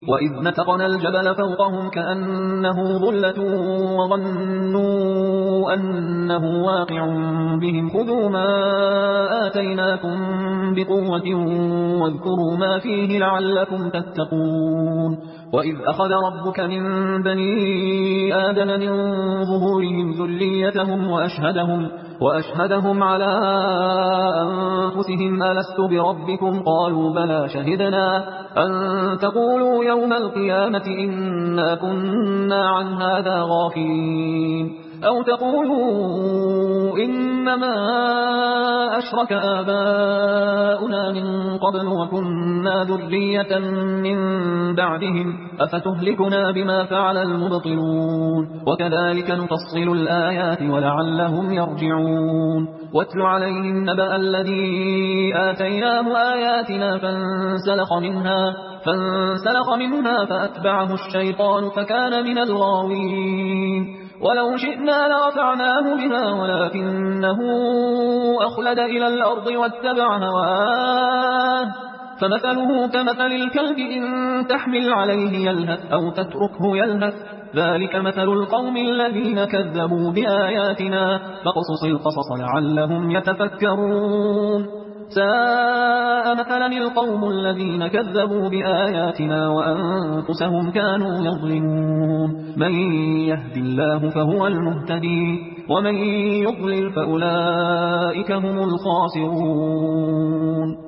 وإذ نتقنا الجبل فوقهم كأنه ظلة وظنوا أنه واقع بهم خذوا ما آتيناكم بقوة واذكروا ما فيه لعلكم تتقون وإذ أخذ ربك من بني آدم من ظهورهم ذريتهم وأشهدهم على أنفسهم ألست بربكم قالوا بلى شهدنا أن تقولوا يوم القيامة إنا كنا عن هذا غافلين أو تقولوا إنما أشرك آباؤنا من قبل وكنا ذرية من بعدهم أفتهلكنا بما فعل المبطلون وكذلك نفصل الآيات ولعلهم يرجعون واتل عليهم نبأ الذي آتيناه آياتنا فانسلخ منها فأتبعه الشيطان فكان من الغاوين ولو شئنا لرفعناه بها ولكنه أخلد إلى الأرض واتبع هواه فمثله كمثل الكلب إن تحمل عليه يلهث أو تتركه يلهث ذلك مثل القوم الذين كذبوا بآياتنا فاقصص القصص لعلهم يتفكرون ساء مثلا القوم الذين كذبوا بآياتنا وأنفسهم كانوا يظلمون من يهد الله فهو المهتدي ومن يضلل فأولئك هم الخاسرون